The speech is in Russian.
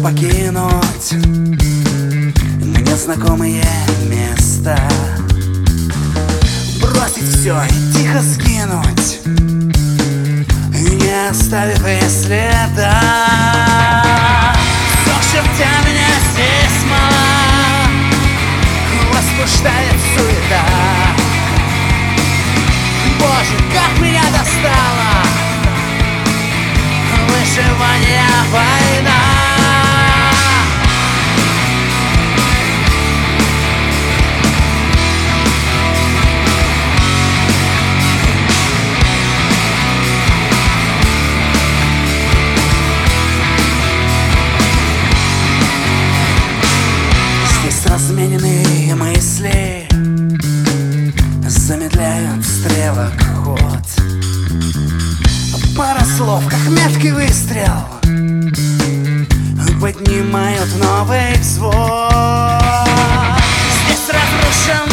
покинуть мне знакомые места, бросить все и тихо сгинуть, не оставив и следа. Все к чертям, меня здесь мало, возбуждает суета. Боже, как меня достало выживание, война. Здесь размененные мысли замедляют стрелок ход. Пара слов, как меткий выстрел, поднимают новый взвод. Здесь разрушен